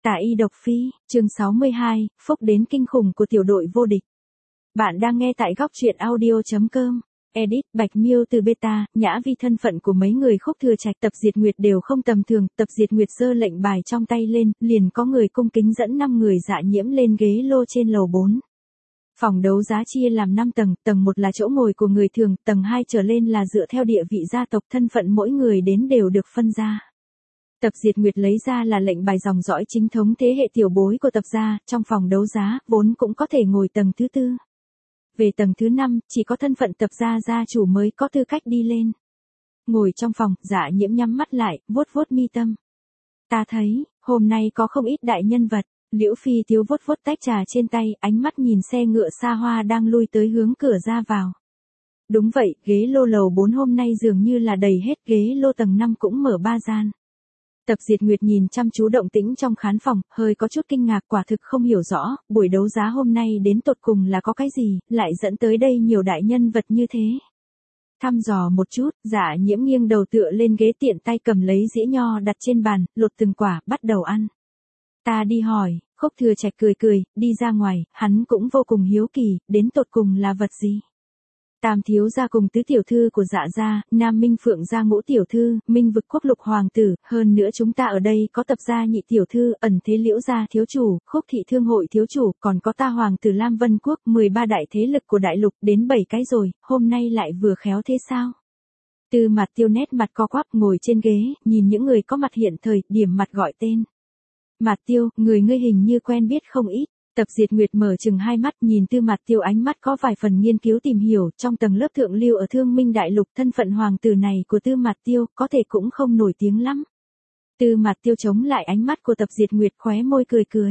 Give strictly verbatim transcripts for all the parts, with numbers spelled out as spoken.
Tả y độc phi, chương sáu mươi hai, phúc đến kinh khủng của tiểu đội vô địch. Bạn đang nghe tại góc truyện audio.com. Edit, Bạch Miêu từ beta, Nhã Vi thân phận của mấy người Khúc Thừa Trạch Tập Diệt Nguyệt đều không tầm thường, Tập Diệt Nguyệt giơ lệnh bài trong tay lên, liền có người cung kính dẫn năm người Dạ Nhiễm lên ghế lô trên lầu bốn. Phòng đấu giá chia làm năm tầng, tầng một là chỗ ngồi của người thường, tầng hai trở lên là dựa theo địa vị gia tộc, thân phận mỗi người đến đều được phân ra. Tập Diệt Nguyệt lấy ra là lệnh bài dòng dõi chính thống thế hệ tiểu bối của tập gia, trong phòng đấu giá, vốn cũng có thể ngồi tầng thứ tư. Về tầng thứ năm, chỉ có thân phận tập gia gia chủ mới có tư cách đi lên. Ngồi trong phòng, Dạ Nhiễm nhắm mắt lại, vuốt vuốt mi tâm. Ta thấy, hôm nay có không ít đại nhân vật. Liễu Phi Tiếu vuốt vuốt tách trà trên tay, ánh mắt nhìn xe ngựa xa hoa đang lui tới hướng cửa ra vào. Đúng vậy, ghế lô lầu bốn hôm nay dường như là đầy hết, ghế lô tầng năm cũng mở ba gian. Tập Diệt Nguyệt nhìn chăm chú động tĩnh trong khán phòng, hơi có chút kinh ngạc, quả thực không hiểu rõ, buổi đấu giá hôm nay đến tột cùng là có cái gì, lại dẫn tới đây nhiều đại nhân vật như thế. Thăm dò một chút, Dạ Nhiễm nghiêng đầu tựa lên ghế, tiện tay cầm lấy dĩa nho đặt trên bàn, lột từng quả, bắt đầu ăn. Ta đi hỏi, Khúc Thừa Trạch cười cười, đi ra ngoài, hắn cũng vô cùng hiếu kỳ, đến tột cùng là vật gì. Tam thiếu gia cùng tứ tiểu thư của Dạ gia, Nam Minh Phượng gia ngũ tiểu thư, Minh Vực Quốc lục hoàng tử, hơn nữa chúng ta ở đây có tập gia nhị tiểu thư, ẩn thế Liễu gia thiếu chủ, Khúc thị thương hội thiếu chủ, còn có ta hoàng tử Lam Vân Quốc, mười ba đại thế lực của đại lục, đến bảy cái rồi, hôm nay lại vừa khéo thế sao? Tư Mạt Tiêu nét mặt co quắp ngồi trên ghế, nhìn những người có mặt hiện thời, điểm mặt gọi tên. Mạt Tiêu, người ngươi hình như quen biết không ít. Tập Diệt Nguyệt mở chừng hai mắt, nhìn Tư Mạt Tiêu, ánh mắt có vài phần nghiên cứu tìm hiểu, trong tầng lớp thượng lưu ở Thương Minh đại lục, thân phận hoàng tử này của Tư Mạt Tiêu có thể cũng không nổi tiếng lắm. Tư Mạt Tiêu chống lại ánh mắt của Tập Diệt Nguyệt, khóe môi cười cười.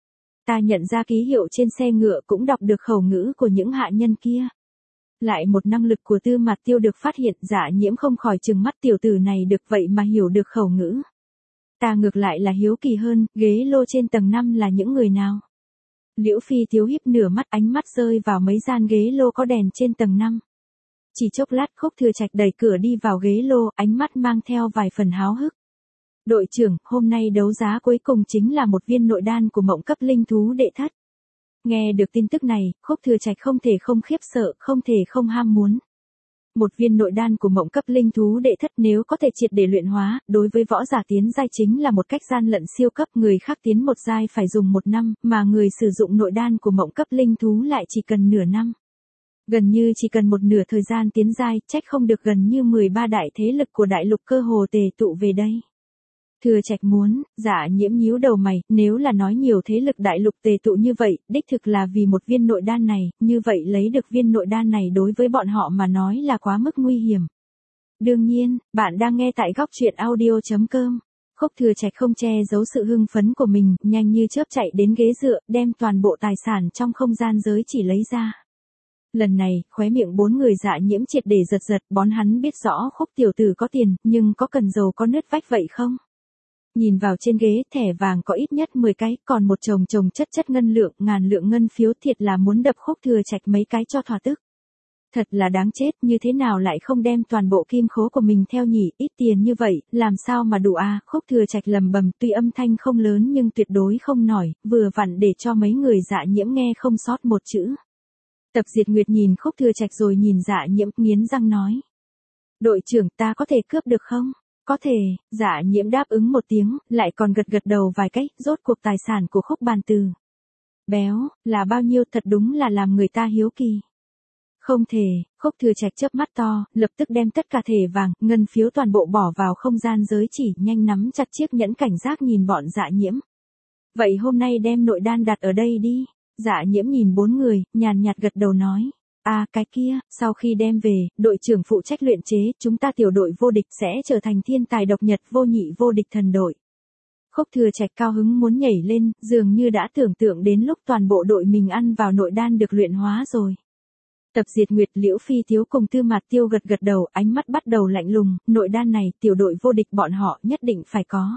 Ta nhận ra ký hiệu trên xe ngựa, cũng đọc được khẩu ngữ của những hạ nhân kia. Lại một năng lực của Tư Mạt Tiêu được phát hiện, Dạ Nhiễm không khỏi trừng mắt, tiểu tử này được vậy mà hiểu được khẩu ngữ. Ta ngược lại là hiếu kỳ hơn, ghế lô trên tầng năm là những người nào? Liễu Phi Tiếu híp nửa mắt, ánh mắt rơi vào mấy gian ghế lô có đèn trên tầng năm. Chỉ chốc lát, Khúc Thừa Trạch đẩy cửa đi vào ghế lô, ánh mắt mang theo vài phần háo hức. Đội trưởng, hôm nay đấu giá cuối cùng chính là một viên nội đan của Mộng cấp linh thú đệ thất. Nghe được tin tức này, Khúc Thừa Trạch không thể không khiếp sợ, không thể không ham muốn. Một viên nội đan của Mộng cấp linh thú đệ thất nếu có thể triệt để luyện hóa, đối với võ giả tiến giai chính là một cách gian lận siêu cấp, người khác tiến một giai phải dùng một năm, mà người sử dụng nội đan của Mộng cấp linh thú lại chỉ cần nửa năm. Gần như chỉ cần một nửa thời gian tiến giai, trách không được gần như mười ba đại thế lực của đại lục cơ hồ tề tụ về đây. Thừa Trạch muốn, Dạ Nhiễm nhíu đầu mày, nếu là nói nhiều thế lực đại lục tề tụ như vậy, đích thực là vì một viên nội đan này, như vậy lấy được viên nội đan này đối với bọn họ mà nói là quá mức nguy hiểm. Đương nhiên, bạn đang nghe tại góc truyện audio.com. Khúc Thừa Trạch không che giấu sự hưng phấn của mình, nhanh như chớp chạy đến ghế dựa, đem toàn bộ tài sản trong không gian giới chỉ lấy ra. Lần này, khóe miệng bốn người Dạ Nhiễm triệt để giật giật, bọn hắn biết rõ Khúc tiểu tử có tiền, nhưng có cần dầu có nứt vách vậy không? Nhìn vào trên ghế, thẻ vàng có ít nhất mười cái, còn một chồng chồng chất chất ngân lượng, ngàn lượng ngân phiếu, thiệt là muốn đập Khúc Thừa Trạch mấy cái cho thỏa tức. Thật là đáng chết, như thế nào lại không đem toàn bộ kim khố của mình theo nhỉ, ít tiền như vậy, làm sao mà đủ à? Khúc Thừa Trạch lầm bầm, tuy âm thanh không lớn nhưng tuyệt đối không nổi, vừa vặn để cho mấy người Dạ Nhiễm nghe không sót một chữ. Tập Diệt Nguyệt nhìn Khúc Thừa Trạch rồi nhìn Dạ Nhiễm, nghiến răng nói. Đội trưởng, ta có thể cướp được không? Có thể, Dạ Nhiễm đáp ứng một tiếng, lại còn gật gật đầu vài cái, rốt cuộc tài sản của Khúc Bàn Từ. Béo, là bao nhiêu, thật đúng là làm người ta hiếu kỳ. Không thể, Khúc Thừa Trạch chớp mắt to, lập tức đem tất cả thẻ vàng, ngân phiếu toàn bộ bỏ vào không gian giới chỉ, nhanh nắm chặt chiếc nhẫn, cảnh giác nhìn bọn Dạ Nhiễm. Vậy hôm nay đem nội đan đặt ở đây đi. Dạ Nhiễm nhìn bốn người, nhàn nhạt gật đầu nói. À, cái kia, sau khi đem về, đội trưởng phụ trách luyện chế, chúng ta tiểu đội vô địch sẽ trở thành thiên tài độc nhật vô nhị vô địch thần đội. Khúc Thừa Trạch cao hứng muốn nhảy lên, dường như đã tưởng tượng đến lúc toàn bộ đội mình ăn vào nội đan được luyện hóa rồi. Tập Diệt Nguyệt, Liễu Phi Tiếu cùng Tư Mạt Tiêu gật gật đầu, ánh mắt bắt đầu lạnh lùng, nội đan này, tiểu đội vô địch bọn họ nhất định phải có.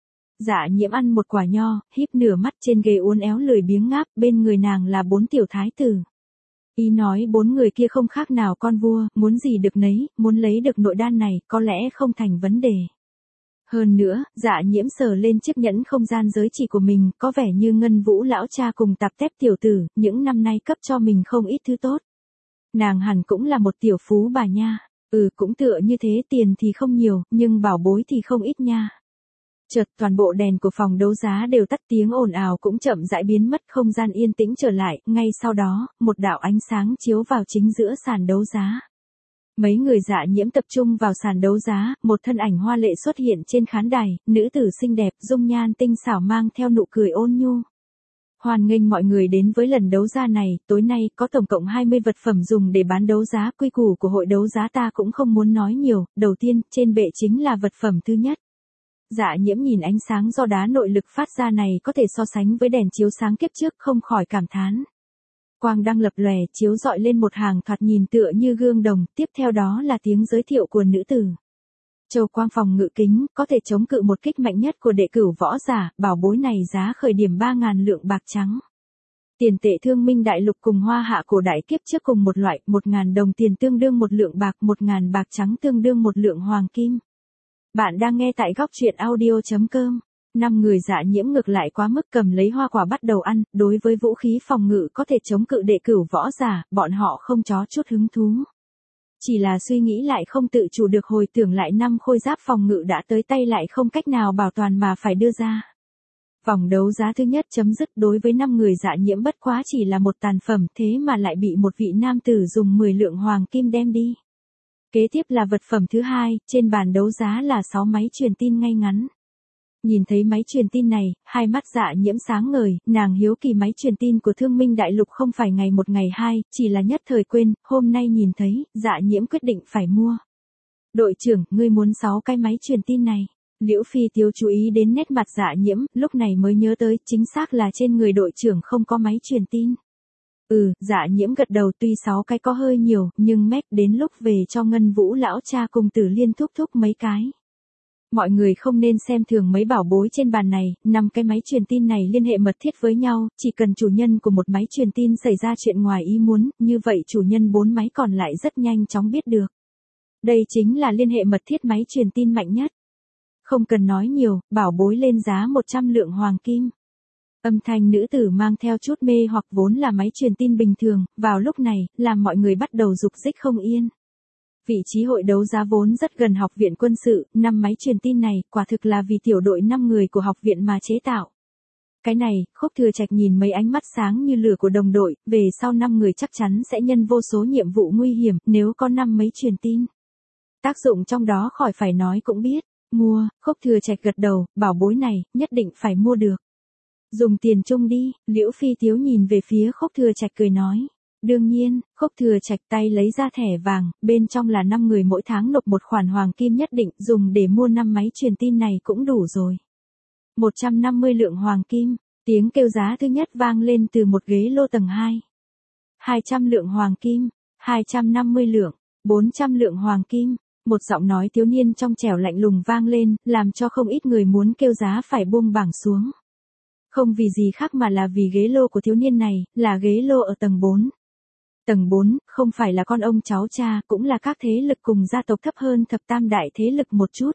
Dạ Nhiễm ăn một quả nho, híp nửa mắt, trên ghế uốn éo lười biếng ngáp, bên người nàng là bốn tiểu thái tử. Ý nói bốn người kia không khác nào con vua, muốn gì được nấy, muốn lấy được nội đan này, có lẽ không thành vấn đề. Hơn nữa, Dạ Nhiễm sờ lên chiếc nhẫn không gian giới chỉ của mình, có vẻ như Ngân Vũ lão cha cùng tạp tép tiểu tử, những năm nay cấp cho mình không ít thứ tốt. Nàng hẳn cũng là một tiểu phú bà nha. Ừ, cũng tựa như thế, tiền thì không nhiều, nhưng bảo bối thì không ít nha. Chợt toàn bộ đèn của phòng đấu giá đều tắt, tiếng ồn ào cũng chậm rãi biến mất, không gian yên tĩnh trở lại, ngay sau đó, một đạo ánh sáng chiếu vào chính giữa sàn đấu giá. Mấy người Dạ Nhiễm tập trung vào sàn đấu giá, một thân ảnh hoa lệ xuất hiện trên khán đài, nữ tử xinh đẹp, dung nhan tinh xảo mang theo nụ cười ôn nhu. Hoan nghênh mọi người đến với lần đấu giá này, tối nay có tổng cộng hai mươi vật phẩm dùng để bán đấu giá, quy củ của hội đấu giá ta cũng không muốn nói nhiều, đầu tiên, trên bệ chính là vật phẩm thứ nhất. Dạ Nhiễm nhìn ánh sáng do đá nội lực phát ra này có thể so sánh với đèn chiếu sáng kiếp trước, không khỏi cảm thán. Quang đang lập lòe chiếu rọi lên một hàng thoạt nhìn tựa như gương đồng, tiếp theo đó là tiếng giới thiệu của nữ tử. Châu quang phòng ngự kính, có thể chống cự một kích mạnh nhất của đệ cửu võ giả, bảo bối này giá khởi điểm ba ngàn lượng bạc trắng. Tiền tệ thương minh đại lục cùng hoa hạ cổ đại kiếp trước cùng một loại, một ngàn đồng tiền tương đương một lượng bạc, một ngàn bạc trắng tương đương một lượng hoàng kim. Bạn đang nghe tại góc truyện audio chấm com. Năm người Dạ Nhiễm ngược lại quá mức, cầm lấy hoa quả bắt đầu ăn, đối với vũ khí phòng ngự có thể chống cự đệ cửu võ giả, bọn họ không chó chút hứng thú. Chỉ là suy nghĩ lại không tự chủ được hồi tưởng lại năm khôi giáp phòng ngự đã tới tay lại không cách nào bảo toàn mà phải đưa ra. Vòng đấu giá thứ nhất chấm dứt, đối với năm người Dạ Nhiễm bất quá chỉ là một tàn phẩm, thế mà lại bị một vị nam tử dùng mười lượng hoàng kim đem đi. Kế tiếp là vật phẩm thứ hai, trên bàn đấu giá là sáu máy truyền tin ngay ngắn. Nhìn thấy máy truyền tin này, hai mắt Dạ Nhiễm sáng ngời, nàng hiếu kỳ máy truyền tin của Thương Minh Đại Lục không phải ngày một ngày hai, chỉ là nhất thời quên, hôm nay nhìn thấy, Dạ Nhiễm quyết định phải mua. Đội trưởng, ngươi muốn sáu cái máy truyền tin này. Liễu Phi Tiếu chú ý đến nét mặt Dạ Nhiễm, lúc này mới nhớ tới, chính xác là trên người đội trưởng không có máy truyền tin. Ừ, Dạ Nhiễm gật đầu, tuy sáu cái có hơi nhiều, nhưng mép đến lúc về cho Ngân Vũ lão cha cùng Tử Liên thúc thúc mấy cái. Mọi người không nên xem thường mấy bảo bối trên bàn này, năm cái máy truyền tin này liên hệ mật thiết với nhau, chỉ cần chủ nhân của một máy truyền tin xảy ra chuyện ngoài ý muốn, như vậy chủ nhân bốn máy còn lại rất nhanh chóng biết được. Đây chính là liên hệ mật thiết máy truyền tin mạnh nhất. Không cần nói nhiều, bảo bối lên giá một trăm lượng hoàng kim. Âm thanh nữ tử mang theo chút mê hoặc, vốn là máy truyền tin bình thường, vào lúc này, làm mọi người bắt đầu rục rích không yên. Vị trí hội đấu giá vốn rất gần học viện quân sự, năm máy truyền tin này, quả thực là vì tiểu đội năm người của học viện mà chế tạo. Cái này, Khúc Thừa Trạch nhìn mấy ánh mắt sáng như lửa của đồng đội, về sau năm người chắc chắn sẽ nhân vô số nhiệm vụ nguy hiểm, nếu có năm máy truyền tin. Tác dụng trong đó khỏi phải nói cũng biết, mua, Khúc Thừa Trạch gật đầu, bảo bối này, nhất định phải mua được. Dùng tiền chung đi, Liễu Phi Tiếu nhìn về phía Khúc Thừa Trạch cười nói. Đương nhiên, Khúc Thừa Trạch tay lấy ra thẻ vàng, bên trong là năm người mỗi tháng nộp một khoản hoàng kim nhất định, dùng để mua năm máy truyền tin này cũng đủ rồi. một trăm năm mươi lượng hoàng kim, tiếng kêu giá thứ nhất vang lên từ một ghế lô tầng hai. hai trăm lượng hoàng kim, hai trăm năm mươi lượng, bốn trăm lượng hoàng kim, một giọng nói thiếu niên trong trẻo lạnh lùng vang lên, làm cho không ít người muốn kêu giá phải buông bảng xuống. Không vì gì khác mà là vì ghế lô của thiếu niên này, là ghế lô ở tầng bốn. Tầng bốn, không phải là con ông cháu cha, cũng là các thế lực cùng gia tộc thấp hơn thập tam đại thế lực một chút.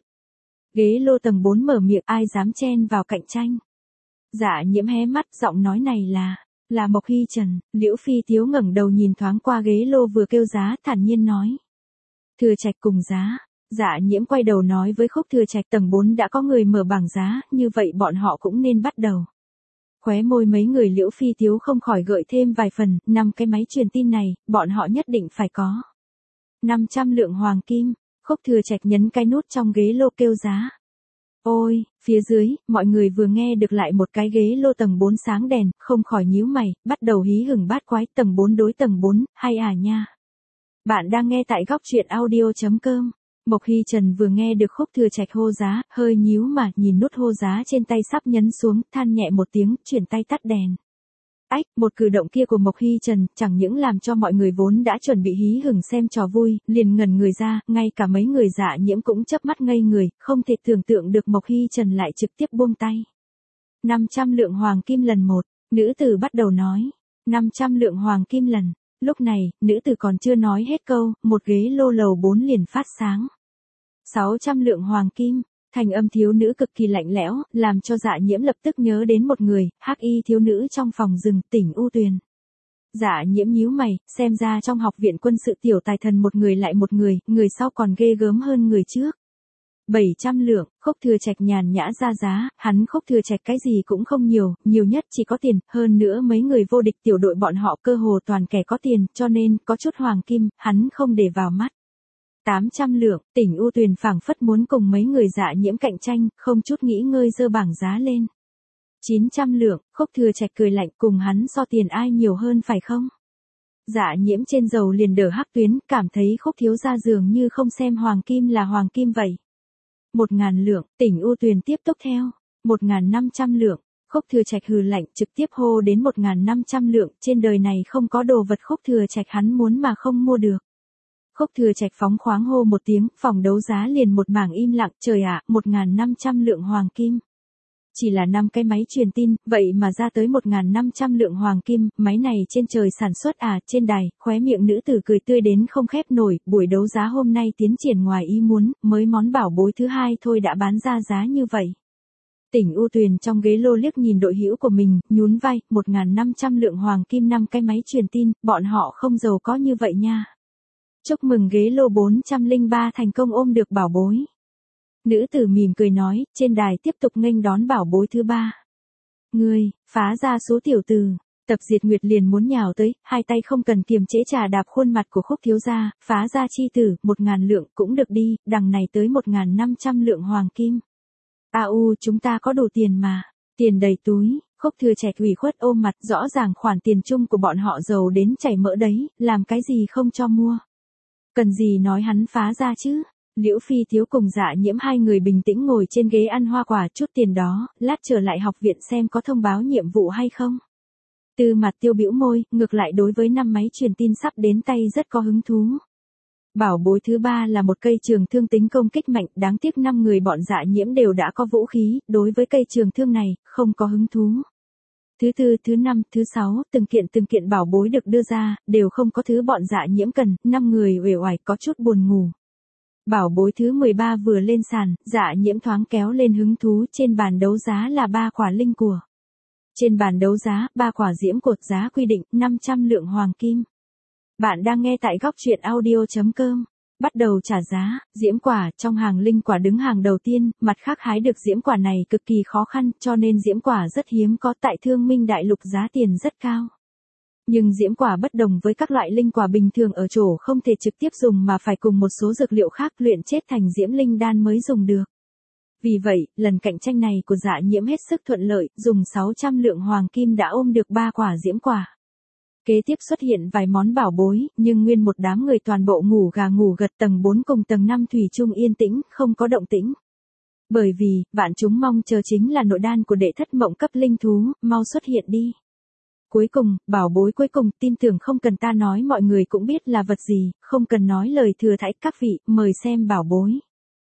Ghế lô tầng bốn mở miệng, ai dám chen vào cạnh tranh. Dạ Nhiễm hé mắt, giọng nói này là, là Mộc Hy Trần. Liễu Phi Tiếu ngẩng đầu nhìn thoáng qua ghế lô vừa kêu giá, thản nhiên nói. Thừa Trạch cùng giá. Dạ Nhiễm quay đầu nói với Khúc Thừa Trạch, tầng bốn đã có người mở bảng giá, như vậy bọn họ cũng nên bắt đầu. Khóe môi mấy người Liễu Phi Tiếu không khỏi gợi thêm vài phần, năm cái máy truyền tin này, bọn họ nhất định phải có. năm trăm lượng hoàng kim, Khúc Thừa Trạch nhấn cái nút trong ghế lô kêu giá. Ôi, phía dưới, mọi người vừa nghe được lại một cái ghế lô tầng bốn sáng đèn, không khỏi nhíu mày, bắt đầu hí hửng bát quái, tầng bốn đối tầng bốn, hay à nha. Bạn đang nghe tại góc truyện audio chấm com. Mộc Hy Trần vừa nghe được Khúc Thừa Trạch hô giá, hơi nhíu mà, nhìn nút hô giá trên tay sắp nhấn xuống, than nhẹ một tiếng, chuyển tay tắt đèn. Ách, một cử động kia của Mộc Hy Trần, chẳng những làm cho mọi người vốn đã chuẩn bị hí hửng xem trò vui, liền ngẩn người ra, ngay cả mấy người Dạ Nhiễm cũng chớp mắt ngây người, không thể tưởng tượng được Mộc Hy Trần lại trực tiếp buông tay. năm trăm lượng hoàng kim lần một, nữ tử bắt đầu nói. năm trăm lượng hoàng kim lần. Lúc này, nữ tử còn chưa nói hết câu, một ghế lô lầu bốn liền phát sáng. sáu trăm lượng hoàng kim, Thanh âm thiếu nữ cực kỳ lạnh lẽo, làm cho Dạ Nhiễm lập tức nhớ đến một người, hắc y thiếu nữ trong phòng rừng, Tỉnh U Tuyền. Dạ Nhiễm nhíu mày, xem ra trong học viện quân sự tiểu tài thần một người lại một người, người sau còn ghê gớm hơn người trước. bảy trăm lượng, Khúc Thừa Trạch nhàn nhã ra giá, hắn Khúc Thừa Trạch cái gì cũng không nhiều, nhiều nhất chỉ có tiền, hơn nữa mấy người vô địch tiểu đội bọn họ cơ hồ toàn kẻ có tiền, cho nên, có chút hoàng kim, hắn không để vào mắt. tám trăm lượng, Tỉnh U Tuyền phảng phất muốn cùng mấy người Dạ Nhiễm cạnh tranh, không chút nghĩ ngơi giơ bảng giá lên. chín trăm lượng, Khúc Thừa Trạch cười lạnh, cùng hắn so tiền ai nhiều hơn phải không? Dạ Nhiễm trên dầu liền đờ hắc tuyến, cảm thấy Khúc thiếu gia dường như không xem hoàng kim là hoàng kim vậy. Một ngàn lượng, Tỉnh U Tuyền tiếp tục theo. Một ngàn năm trăm lượng, Khúc Thừa Trạch hừ lạnh trực tiếp hô đến một ngàn năm trăm lượng, trên đời này không có đồ vật Khúc Thừa Trạch hắn muốn mà không mua được. Khúc Thừa Trạch phóng khoáng hô một tiếng, phòng đấu giá liền một mảng im lặng, trời ạ, một ngàn năm trăm lượng hoàng kim. Chỉ là năm cái máy truyền tin, vậy mà ra tới một ngàn năm trăm lượng hoàng kim, máy này trên trời sản xuất à, trên đài, khóe miệng nữ tử cười tươi đến không khép nổi, buổi đấu giá hôm nay tiến triển ngoài ý muốn, mới món bảo bối thứ hai thôi đã bán ra giá như vậy. Tỉnh U Tuyền trong ghế lô liếc nhìn đội hữu của mình, nhún vai, một ngàn năm trăm lượng hoàng kim năm cái máy truyền tin, bọn họ không giàu có như vậy nha. Chúc mừng ghế lô bốn trăm lẻ ba thành công ôm được bảo bối. Nữ tử mỉm cười nói, trên đài tiếp tục nghênh đón bảo bối thứ ba. Ngươi, phá ra số tiểu tử. Tập Diệt Nguyệt liền muốn nhào tới, hai tay không cần kiềm chế trà đạp khuôn mặt của Khúc thiếu gia, phá ra chi tử, một ngàn lượng cũng được đi, đằng này tới một ngàn năm trăm lượng hoàng kim. A u chúng ta có đủ tiền mà, tiền đầy túi. Khúc Thừa Trạch ủy khuất ôm mặt, rõ ràng khoản tiền chung của bọn họ giàu đến chảy mỡ đấy, làm cái gì không cho mua. Cần gì nói hắn phá ra chứ. Liễu Phi Thiếu cùng Dạ Nhiễm hai người bình tĩnh ngồi trên ghế ăn hoa quả, chút tiền đó, lát trở lại học viện xem có thông báo nhiệm vụ hay không. Tư Mặt Tiêu bĩu môi, ngược lại đối với năm máy truyền tin sắp đến tay rất có hứng thú. Bảo bối thứ ba là một cây trường thương tính công kích mạnh, đáng tiếc năm người bọn Dạ Nhiễm đều đã có vũ khí, đối với cây trường thương này, không có hứng thú. Thứ tư, thứ năm, thứ sáu, từng kiện từng kiện bảo bối được đưa ra, đều không có thứ bọn Dạ Nhiễm cần, năm người uể oải có chút buồn ngủ. Bảo bối thứ mười ba vừa lên sàn, Dạ Nhiễm thoáng kéo lên hứng thú, trên bàn đấu giá là ba quả linh của. Trên bàn đấu giá, ba quả diễm cột giá quy định, năm trăm lượng hoàng kim. Bạn đang nghe tại góc truyện audio chấm com. Bắt đầu trả giá, diễm quả, trong hàng linh quả đứng hàng đầu tiên, mặt khác hái được diễm quả này cực kỳ khó khăn, cho nên diễm quả rất hiếm có tại Thương Minh Đại Lục giá tiền rất cao. Nhưng diễm quả bất đồng với các loại linh quả bình thường ở chỗ không thể trực tiếp dùng mà phải cùng một số dược liệu khác luyện chết thành diễm linh đan mới dùng được. Vì vậy, lần cạnh tranh này của Dạ Nhiễm hết sức thuận lợi, dùng sáu trăm lượng hoàng kim đã ôm được ba quả diễm quả. Kế tiếp xuất hiện vài món bảo bối, nhưng nguyên một đám người toàn bộ ngủ gà ngủ gật, tầng bốn cùng tầng năm thủy chung yên tĩnh, không có động tĩnh. Bởi vì, vạn chúng mong chờ chính là nội đan của đệ thất mộng cấp linh thú, mau xuất hiện đi. Cuối cùng, bảo bối cuối cùng, tin tưởng không cần ta nói mọi người cũng biết là vật gì, không cần nói lời thừa thãi, các vị, mời xem bảo bối.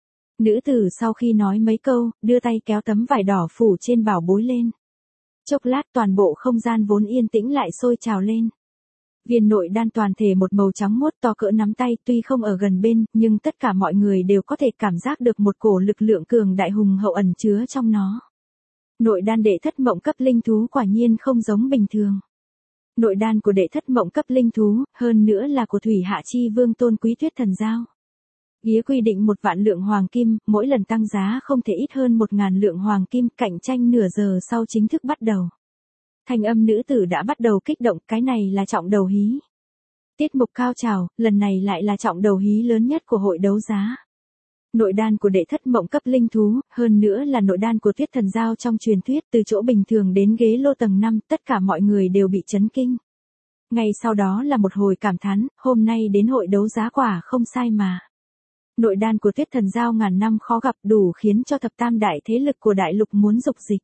Nữ tử sau khi nói mấy câu, đưa tay kéo tấm vải đỏ phủ trên bảo bối lên. Chốc lát toàn bộ không gian vốn yên tĩnh lại sôi trào lên. Viên nội đan toàn thể một màu trắng muốt to cỡ nắm tay, tuy không ở gần bên, nhưng tất cả mọi người đều có thể cảm giác được một cổ lực lượng cường đại hùng hậu ẩn chứa trong nó. Nội đan đệ thất mộng cấp linh thú quả nhiên không giống bình thường. Nội đan của đệ thất mộng cấp linh thú, hơn nữa là của Thủy Hạ Chi Vương Tôn Quý Tuyết Thần Giao. Ghía quy định một vạn lượng hoàng kim, mỗi lần tăng giá không thể ít hơn một ngàn lượng hoàng kim, cạnh tranh nửa giờ sau chính thức bắt đầu. Thanh âm nữ tử đã bắt đầu kích động, cái này là trọng đầu hí. Tiết mục cao trào, lần này lại là trọng đầu hí lớn nhất của hội đấu giá. Nội đan của đệ thất mộng cấp linh thú, hơn nữa là nội đan của Tuyết Thần Giao trong truyền thuyết, từ chỗ bình thường đến ghế lô tầng năm, tất cả mọi người đều bị chấn kinh. Ngay sau đó là một hồi cảm thán, hôm nay đến hội đấu giá quả không sai mà. Nội đan của Tuyết Thần Giao ngàn năm khó gặp, đủ khiến cho thập tam đại thế lực của đại lục muốn dục dịch.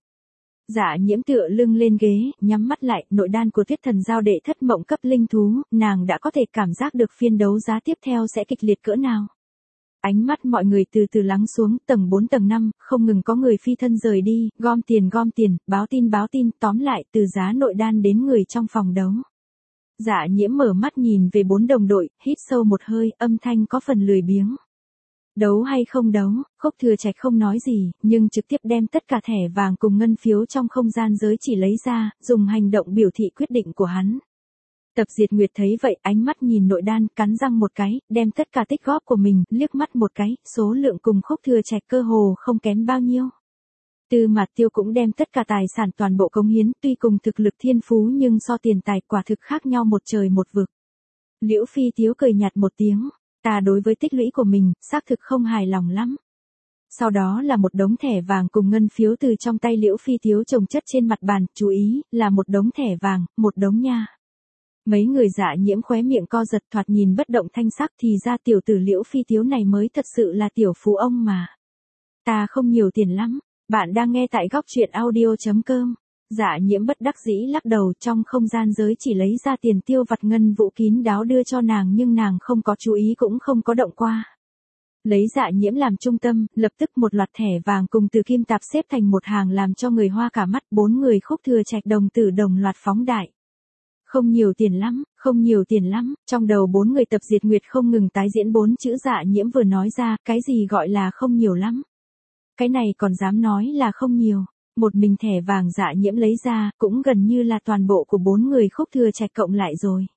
Dạ Nhiễm tựa lưng lên ghế, nhắm mắt lại, nội đan của Tuyết Thần Giao đệ thất mộng cấp linh thú, nàng đã có thể cảm giác được phiên đấu giá tiếp theo sẽ kịch liệt cỡ nào. Ánh mắt mọi người từ từ lắng xuống, tầng bốn tầng năm, không ngừng có người phi thân rời đi, gom tiền gom tiền, báo tin báo tin, tóm lại, từ giá nội đan đến người trong phòng đấu. Dạ Nhiễm mở mắt nhìn về bốn đồng đội, hít sâu một hơi, âm thanh có phần lười biếng. Đấu hay không đấu, Khúc Thừa Trạch không nói gì, nhưng trực tiếp đem tất cả thẻ vàng cùng ngân phiếu trong không gian giới chỉ lấy ra, dùng hành động biểu thị quyết định của hắn. Tập Diệt Nguyệt thấy vậy, ánh mắt nhìn nội đan, cắn răng một cái, đem tất cả tích góp của mình, liếc mắt một cái, số lượng cùng Khúc Thừa Trạch cơ hồ không kém bao nhiêu. Tư Mạt Tiêu cũng đem tất cả tài sản toàn bộ cống hiến, tuy cùng thực lực thiên phú nhưng so tiền tài quả thực khác nhau một trời một vực. Liễu Phi Tiếu cười nhạt một tiếng, ta đối với tích lũy của mình, xác thực không hài lòng lắm. Sau đó là một đống thẻ vàng cùng ngân phiếu từ trong tay Liễu Phi Tiếu chồng chất trên mặt bàn, chú ý, là một đống thẻ vàng, một đống nha. Mấy người Dạ Nhiễm khóe miệng co giật, thoạt nhìn bất động thanh sắc, thì ra tiểu tử Liễu Phi Tiếu này mới thật sự là tiểu phú ông mà. Ta không nhiều tiền lắm, bạn đang nghe tại góc truyện audio chấm com. Dạ Nhiễm bất đắc dĩ lắc đầu, trong không gian giới chỉ lấy ra tiền tiêu vặt ngân vũ kín đáo đưa cho nàng, nhưng nàng không có chú ý cũng không có động qua. Lấy Dạ Nhiễm làm trung tâm, lập tức một loạt thẻ vàng cùng từ kim tạp xếp thành một hàng làm cho người hoa cả mắt, bốn người Khúc Thừa Trạch đồng tử đồng loạt phóng đại. Không nhiều tiền lắm, không nhiều tiền lắm, trong đầu bốn người Tập Diệt Nguyệt không ngừng tái diễn bốn chữ Dạ Nhiễm vừa nói ra, cái gì gọi là không nhiều lắm. Cái này còn dám nói là không nhiều. Một mình thẻ vàng Dạ Nhiễm lấy ra, cũng gần như là toàn bộ của bốn người Khúc Thừa Trạch cộng lại rồi.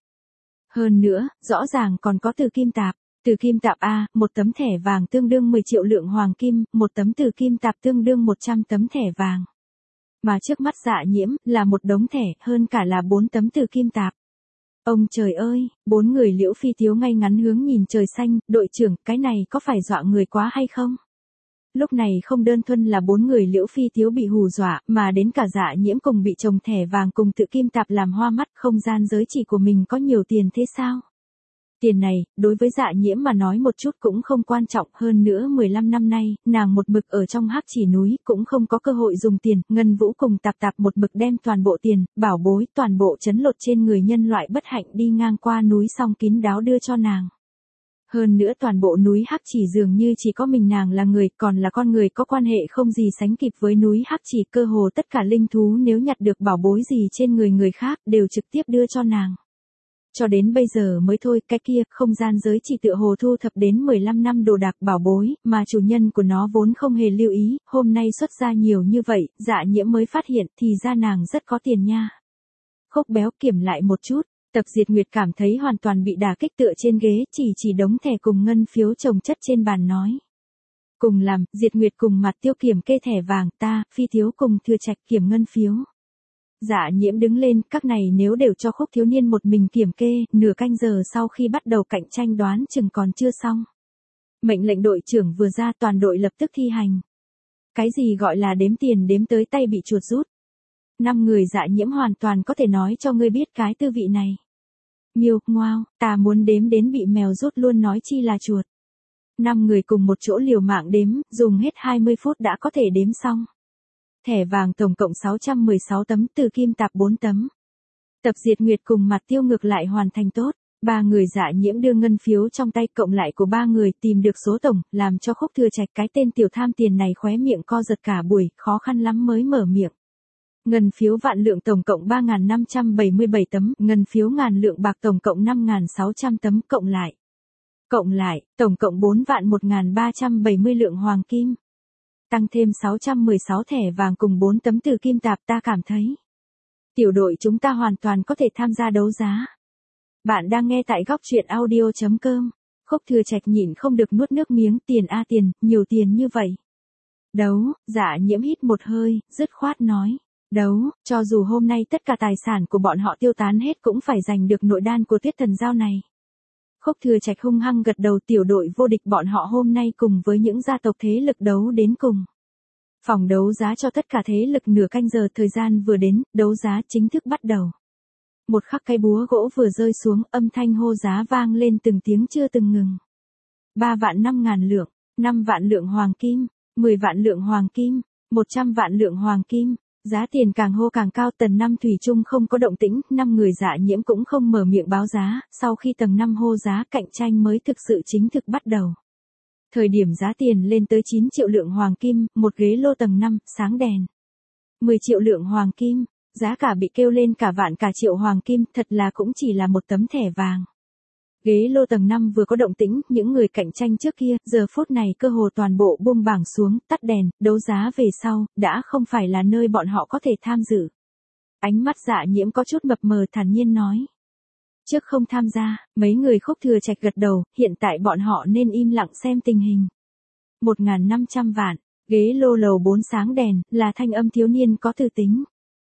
Hơn nữa, rõ ràng còn có từ kim tạp. Từ kim tạp A, một tấm thẻ vàng tương đương mười triệu lượng hoàng kim, một tấm từ kim tạp tương đương một trăm tấm thẻ vàng. Mà trước mắt Dạ Nhiễm, là một đống thẻ, hơn cả là bốn tấm từ kim tạp. Ông trời ơi, bốn người Liễu Phi Tiếu ngay ngắn hướng nhìn trời xanh, đội trưởng, cái này có phải dọa người quá hay không? Lúc này không đơn thuần là bốn người Liễu Phi Tiếu bị hù dọa, mà đến cả Dạ Nhiễm cùng bị chồng thẻ vàng cùng tự kim tạp làm hoa mắt, không gian giới chỉ của mình có nhiều tiền thế sao? Tiền này, đối với Dạ Nhiễm mà nói một chút cũng không quan trọng, hơn nữa mười lăm năm nay, nàng một mực ở trong Hắc Chỉ núi, cũng không có cơ hội dùng tiền, Ngân Vũ cùng Tạp Tạp một mực đem toàn bộ tiền, bảo bối, toàn bộ trấn lột trên người nhân loại bất hạnh đi ngang qua núi xong kín đáo đưa cho nàng. Hơn nữa toàn bộ núi Hắc Chỉ dường như chỉ có mình nàng là người, còn là con người có quan hệ không gì sánh kịp với núi Hắc Chỉ, cơ hồ tất cả linh thú nếu nhặt được bảo bối gì trên người người khác, đều trực tiếp đưa cho nàng. Cho đến bây giờ mới thôi, cái kia, không gian giới chỉ tựa hồ thu thập đến mười lăm năm đồ đạc bảo bối, mà chủ nhân của nó vốn không hề lưu ý, hôm nay xuất ra nhiều như vậy, Dạ Nhiễm mới phát hiện, thì ra nàng rất có tiền nha. Khúc Béo kiểm lại một chút, Tập Diệt Nguyệt cảm thấy hoàn toàn bị đả kích, tựa trên ghế, chỉ chỉ đống thẻ cùng ngân phiếu chồng chất trên bàn nói. Cùng làm, Diệt Nguyệt cùng Mặt Tiêu kiểm kê thẻ vàng, ta, Phi Thiếu cùng Thừa Trạch kiểm ngân phiếu. Dạ Nhiễm đứng lên, các này nếu đều cho Khúc thiếu niên một mình kiểm kê, nửa canh giờ sau khi bắt đầu cạnh tranh đoán chừng còn chưa xong. Mệnh lệnh đội trưởng vừa ra, toàn đội lập tức thi hành. Cái gì gọi là đếm tiền đếm tới tay bị chuột rút? Năm người Dạ Nhiễm hoàn toàn có thể nói cho ngươi biết cái tư vị này. Miêu, ngoao, ta muốn đếm đến bị mèo rút luôn nói chi là chuột. Năm người cùng một chỗ liều mạng đếm, dùng hết hai mươi phút đã có thể đếm xong. Thẻ vàng tổng cộng sáu trăm mười sáu tấm, từ kim tạp bốn tấm. Tập Diệt Nguyệt cùng Mặt Tiêu ngược lại hoàn thành tốt. Ba người Dạ Nhiễm đưa ngân phiếu trong tay cộng lại của ba người tìm được số tổng, làm cho Khúc Thừa Trạch cái tên tiểu tham tiền này khóe miệng co giật cả buổi, khó khăn lắm mới mở miệng. Ngân phiếu vạn lượng tổng cộng ba nghìn năm trăm bảy mươi bảy tấm, ngân phiếu ngàn lượng bạc tổng cộng năm nghìn sáu trăm tấm, cộng lại. Cộng lại, tổng cộng bốn vạn một nghìn ba trăm bảy mươi lượng hoàng kim. Tăng thêm sáu trăm mười sáu thẻ vàng cùng bốn tấm từ kim tạp, ta cảm thấy. Tiểu đội chúng ta hoàn toàn có thể tham gia đấu giá. Bạn đang nghe tại góc truyện audio chấm com. Khúc Thừa Trạch nhịn không được nuốt nước miếng, tiền a tiền, nhiều tiền như vậy. Đấu, Dạ Nhiễm hít một hơi, dứt khoát nói. Đấu, cho dù hôm nay tất cả tài sản của bọn họ tiêu tán hết cũng phải giành được nội đan của Tuyết Thần Giao này. Khúc Thừa Trạch hung hăng gật đầu, tiểu đội vô địch bọn họ hôm nay cùng với những gia tộc thế lực đấu đến cùng. Phòng đấu giá cho tất cả thế lực nửa canh giờ thời gian vừa đến, đấu giá chính thức bắt đầu. Một khắc cây búa gỗ vừa rơi xuống, âm thanh hô giá vang lên từng tiếng chưa từng ngừng. Ba vạn năm ngàn lượng, năm vạn lượng hoàng kim, mười vạn lượng hoàng kim, một trăm vạn lượng hoàng kim. Giá tiền càng hô càng cao, tầng năm thủy chung không có động tĩnh, năm người Dạ Nhiễm cũng không mở miệng báo giá, sau khi tầng năm hô giá, cạnh tranh mới thực sự chính thực bắt đầu. Thời điểm giá tiền lên tới chín triệu lượng hoàng kim, một ghế lô tầng năm, sáng đèn. mười triệu lượng hoàng kim, giá cả bị kêu lên cả vạn cả triệu hoàng kim, thật là cũng chỉ là một tấm thẻ vàng. Ghế lô tầng năm vừa có động tĩnh, những người cạnh tranh trước kia, giờ phút này cơ hồ toàn bộ buông bảng xuống, tắt đèn, đấu giá về sau, đã không phải là nơi bọn họ có thể tham dự. Ánh mắt Dạ Nhiễm có chút mập mờ thản nhiên nói. Trước không tham gia, mấy người Khúc Thừa Trạch gật đầu, hiện tại bọn họ nên im lặng xem tình hình. một nghìn năm trăm vạn, ghế lô lầu bốn sáng đèn, là thanh âm thiếu niên có tư tính.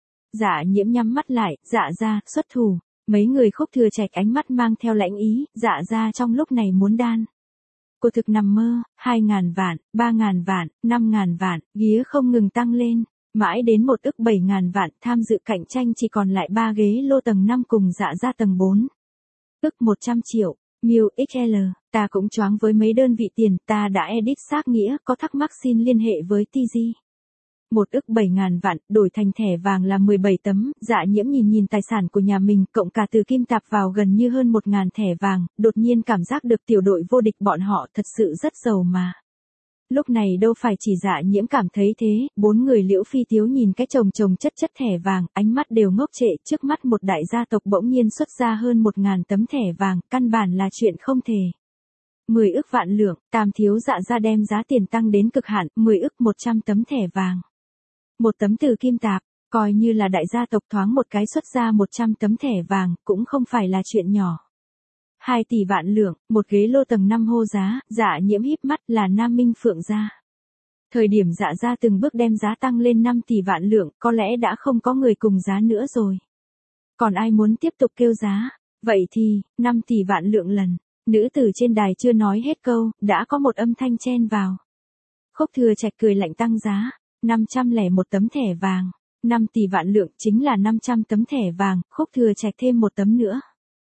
Dạ Nhiễm nhắm mắt lại, Dạ gia, xuất thủ. Mấy người Khúc Thừa Trạch ánh mắt mang theo lãnh ý, Dạ gia trong lúc này muốn đan. Cô thực nằm mơ, hai ngàn vạn, ba ngàn vạn, năm ngàn vạn, ghía không ngừng tăng lên. Mãi đến một ức bảy ngàn vạn, tham dự cạnh tranh chỉ còn lại ba ghế lô tầng năm cùng Dạ gia tầng bốn. Ức một trăm triệu, Miu ích lờ, ta cũng choáng với mấy đơn vị tiền, ta đã edit xác nghĩa, có thắc mắc xin liên hệ với tê giê. Một ức bảy ngàn vạn, đổi thành thẻ vàng là mười bảy tấm, Dạ Nhiễm nhìn nhìn tài sản của nhà mình, cộng cả từ kim tạp vào gần như hơn một ngàn thẻ vàng, đột nhiên cảm giác được tiểu đội vô địch bọn họ thật sự rất giàu mà. Lúc này đâu phải chỉ Dạ Nhiễm cảm thấy thế, bốn người Liễu Phi Tiếu nhìn cái chồng chồng chất chất thẻ vàng, ánh mắt đều ngốc trệ, trước mắt một đại gia tộc bỗng nhiên xuất ra hơn một ngàn tấm thẻ vàng, căn bản là chuyện không thể. mười ức vạn lượng, Tam thiếu Dạ gia đem giá tiền tăng đến cực hạn, mười ức một trăm tấm thẻ vàng. Một tấm từ kim tạp, coi như là đại gia tộc thoáng một cái xuất ra một trăm tấm thẻ vàng, cũng không phải là chuyện nhỏ. hai tỷ vạn lượng, một ghế lô tầng năm hô giá, Dạ Nhiễm híp mắt là Nam Minh Phượng gia. Thời điểm Dạ gia từng bước đem giá tăng lên năm tỷ vạn lượng, có lẽ đã không có người cùng giá nữa rồi. Còn ai muốn tiếp tục kêu giá? Vậy thì, năm tỷ vạn lượng lần. Nữ tử trên đài chưa nói hết câu, đã có một âm thanh chen vào. Khúc Thừa Trạch cười lạnh tăng giá. năm trăm lẻ một tấm thẻ vàng. năm tỷ vạn lượng chính là năm trăm tấm thẻ vàng, Khúc Thừa Trạch thêm một tấm nữa.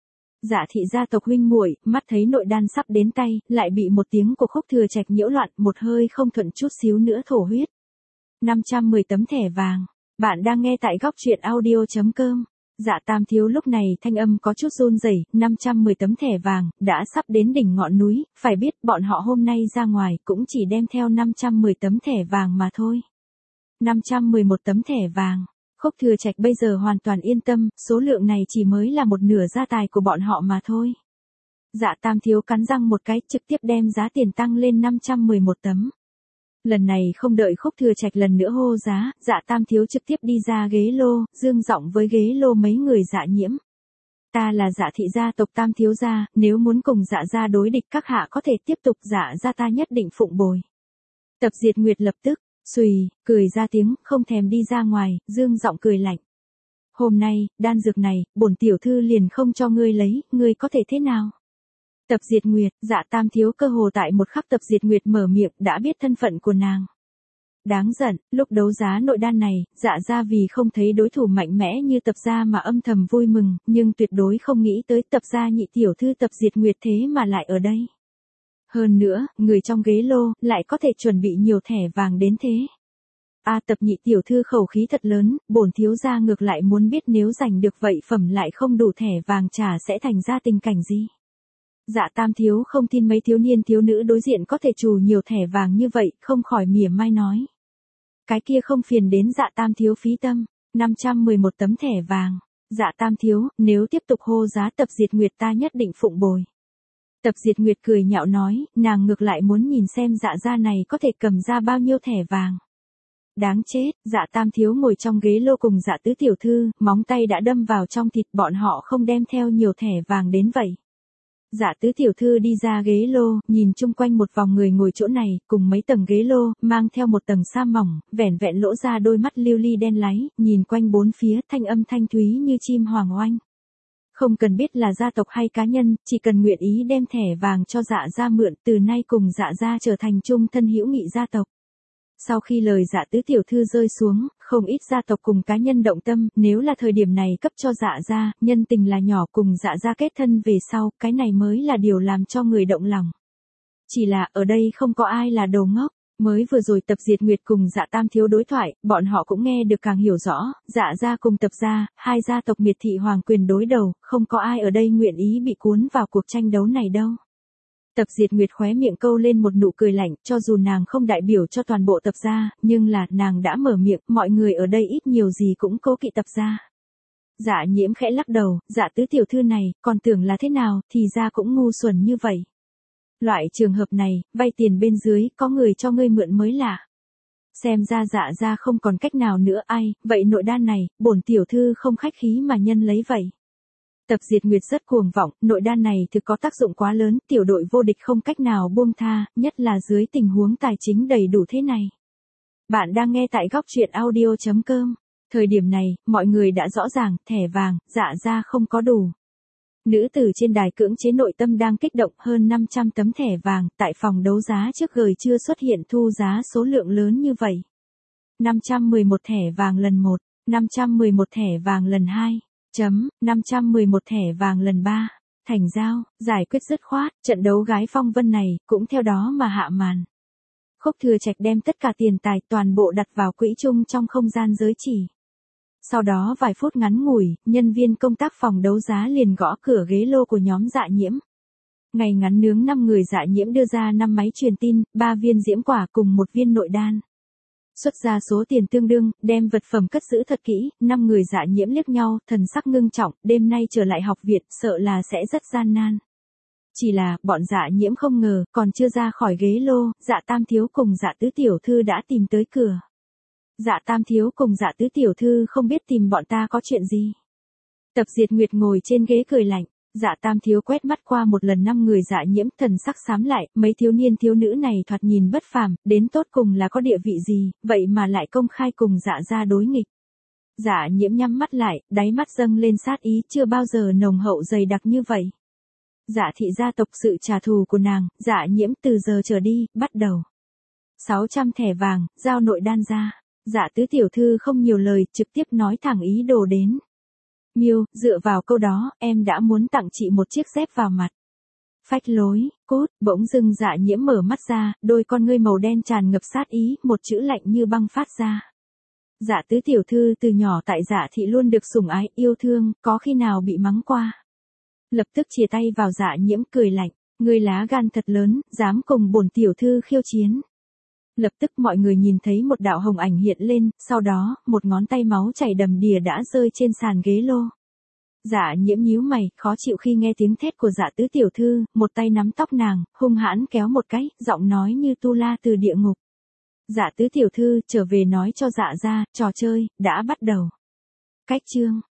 Dạ thị gia tộc huynh muội, mắt thấy nội đan sắp đến tay, lại bị một tiếng của Khúc Thừa Trạch nhiễu loạn, một hơi không thuận chút xíu nữa thổ huyết. năm trăm mười tấm thẻ vàng. Bạn đang nghe tại góc truyện audio chấm com. Dạ Tam thiếu lúc này thanh âm có chút run rẩy, năm trăm mười tấm thẻ vàng, đã sắp đến đỉnh ngọn núi, phải biết bọn họ hôm nay ra ngoài cũng chỉ đem theo năm trăm mười tấm thẻ vàng mà thôi. năm trăm mười một tấm thẻ vàng. Khúc Thừa Trạch bây giờ hoàn toàn yên tâm, số lượng này chỉ mới là một nửa gia tài của bọn họ mà thôi. Dạ Tam thiếu cắn răng một cái, trực tiếp đem giá tiền tăng lên năm trăm mười một tấm. Lần này không đợi Khúc Thừa Trạch lần nữa hô giá, Dạ Tam thiếu trực tiếp đi ra ghế lô, dương giọng với ghế lô mấy người Dạ Nhiễm. Ta là Dạ thị gia tộc Tam thiếu gia, nếu muốn cùng Dạ gia đối địch các hạ có thể tiếp tục, Dạ gia ta nhất định phụng bồi. Tập Diệt Nguyệt lập tức xùy, cười ra tiếng, không thèm đi ra ngoài, dương giọng cười lạnh. Hôm nay, đan dược này, bổn tiểu thư liền không cho ngươi lấy, ngươi có thể thế nào? Tập Diệt Nguyệt, Dạ Tam thiếu cơ hồ tại một khắc Tập Diệt Nguyệt mở miệng, đã biết thân phận của nàng. Đáng giận, lúc đấu giá nội đan này, Dạ gia vì không thấy đối thủ mạnh mẽ như Tập gia mà âm thầm vui mừng, nhưng tuyệt đối không nghĩ tới Tập gia nhị tiểu thư Tập Diệt Nguyệt thế mà lại ở đây. Hơn nữa, người trong ghế lô, lại có thể chuẩn bị nhiều thẻ vàng đến thế. A Tập nhị tiểu thư khẩu khí thật lớn, bổn thiếu gia ngược lại muốn biết nếu giành được vậy phẩm lại không đủ thẻ vàng trả sẽ thành ra tình cảnh gì. Dạ Tam thiếu không tin mấy thiếu niên thiếu nữ đối diện có thể trù nhiều thẻ vàng như vậy, không khỏi mỉa mai nói. Cái kia không phiền đến Dạ Tam thiếu phí tâm, năm trăm mười một tấm thẻ vàng. Dạ Tam thiếu, nếu tiếp tục hô giá Tập Diệt Nguyệt ta nhất định phụng bồi. Tập Diệt Nguyệt cười nhạo nói, nàng ngược lại muốn nhìn xem Dạ gia này có thể cầm ra bao nhiêu thẻ vàng. Đáng chết, Dạ Tam thiếu ngồi trong ghế lô cùng Dạ tứ tiểu thư, móng tay đã đâm vào trong thịt, bọn họ không đem theo nhiều thẻ vàng đến vậy. Dạ tứ tiểu thư đi ra ghế lô, nhìn chung quanh một vòng người ngồi chỗ này, cùng mấy tầng ghế lô, mang theo một tầng sa mỏng, vẻn vẹn lỗ ra đôi mắt lưu ly đen láy, nhìn quanh bốn phía, thanh âm thanh thúy như chim hoàng oanh. Không cần biết là gia tộc hay cá nhân, chỉ cần nguyện ý đem thẻ vàng cho Dạ gia mượn, từ nay cùng Dạ gia trở thành chung thân hữu nghị gia tộc. Sau khi lời Dạ tứ tiểu thư rơi xuống, không ít gia tộc cùng cá nhân động tâm, nếu là thời điểm này cấp cho Dạ gia, nhân tình là nhỏ, cùng Dạ gia kết thân về sau, cái này mới là điều làm cho người động lòng. Chỉ là ở đây không có ai là đồ ngốc. Mới vừa rồi Tập Diệt Nguyệt cùng Dạ Tam thiếu đối thoại, bọn họ cũng nghe được càng hiểu rõ, Dạ gia cùng Tập gia, hai gia tộc miệt thị hoàng quyền đối đầu, không có ai ở đây nguyện ý bị cuốn vào cuộc tranh đấu này đâu. Tập Diệt Nguyệt khóe miệng câu lên một nụ cười lạnh, cho dù nàng không đại biểu cho toàn bộ Tập gia, nhưng là nàng đã mở miệng, mọi người ở đây ít nhiều gì cũng cố kỵ Tập gia. Dạ Nhiễm khẽ lắc đầu, dạ tứ tiểu thư này, còn tưởng là thế nào, thì ra cũng ngu xuẩn như vậy. Loại trường hợp này, vay tiền bên dưới, có người cho ngươi mượn mới lạ. Xem ra dạ ra không còn cách nào nữa ai, vậy nội đan này, bổn tiểu thư không khách khí mà nhân lấy vậy. Tập Diệt Nguyệt rất cuồng vọng, nội đan này thực có tác dụng quá lớn, tiểu đội vô địch không cách nào buông tha, nhất là dưới tình huống tài chính đầy đủ thế này. Bạn đang nghe tại góc truyện audio chấm com. Thời điểm này, mọi người đã rõ ràng, thẻ vàng, dạ ra không có đủ. Nữ tử trên đài cưỡng chế nội tâm đang kích động, hơn năm trăm tấm thẻ vàng, tại phòng đấu giá trước gửi chưa xuất hiện thu giá số lượng lớn như vậy. năm trăm mười một thẻ vàng lần một, năm trăm mười một thẻ vàng lần hai, chấm, năm trăm mười một thẻ vàng lần ba, thành giao, giải quyết dứt khoát, trận đấu gái phong vân này, cũng theo đó mà hạ màn. Khúc Thừa Trạch đem tất cả tiền tài toàn bộ đặt vào quỹ chung trong không gian giới chỉ. Sau đó vài phút ngắn ngủi, nhân viên công tác phòng đấu giá liền gõ cửa ghế lô của nhóm Dạ Nhiễm. Ngày ngắn nướng năm người Dạ Nhiễm đưa ra năm máy truyền tin, ba viên diễm quả cùng một viên nội đan. Xuất ra số tiền tương đương, đem vật phẩm cất giữ thật kỹ, năm người Dạ Nhiễm liếc nhau, thần sắc ngưng trọng, đêm nay trở lại học viện, sợ là sẽ rất gian nan. Chỉ là, bọn Dạ Nhiễm không ngờ, còn chưa ra khỏi ghế lô, Dạ Tam Thiếu cùng Dạ Tứ Tiểu Thư đã tìm tới cửa. Dạ Tam Thiếu cùng Dạ Tứ Tiểu Thư không biết tìm bọn ta có chuyện gì. Tập Diệt Nguyệt ngồi trên ghế cười lạnh, Dạ Tam Thiếu quét mắt qua một lần năm người Dạ Nhiễm, thần sắc xám lại, mấy thiếu niên thiếu nữ này thoạt nhìn bất phàm, đến tột cùng là có địa vị gì, vậy mà lại công khai cùng Dạ ra đối nghịch. Dạ Nhiễm nhắm mắt lại, đáy mắt dâng lên sát ý chưa bao giờ nồng hậu dày đặc như vậy. Dạ thị gia tộc sự trả thù của nàng, Dạ Nhiễm từ giờ trở đi, bắt đầu. sáu trăm thẻ vàng, giao nội đan ra. Dạ Tứ Tiểu Thư không nhiều lời, trực tiếp nói thẳng ý đồ đến. Miêu, dựa vào câu đó, em đã muốn tặng chị một chiếc dép vào mặt. Phách lối, cốt, bỗng dưng Dạ Nhiễm mở mắt ra, đôi con ngươi màu đen tràn ngập sát ý, một chữ lạnh như băng phát ra. Dạ Tứ Tiểu Thư từ nhỏ tại Dạ thị luôn được sủng ái, yêu thương, có khi nào bị mắng qua. Lập tức chìa tay vào Dạ Nhiễm cười lạnh, ngươi lá gan thật lớn, dám cùng bổn tiểu thư khiêu chiến. Lập tức mọi người nhìn thấy một đạo hồng ảnh hiện lên, sau đó, một ngón tay máu chảy đầm đìa đã rơi trên sàn ghế lô. Dạ Nhiễm nhíu mày, khó chịu khi nghe tiếng thét của Dạ Tứ Tiểu Thư, một tay nắm tóc nàng, hung hãn kéo một cái, giọng nói như tu la từ địa ngục. Dạ Tứ Tiểu Thư, trở về nói cho Dạ ra, trò chơi, đã bắt đầu. Cách chương.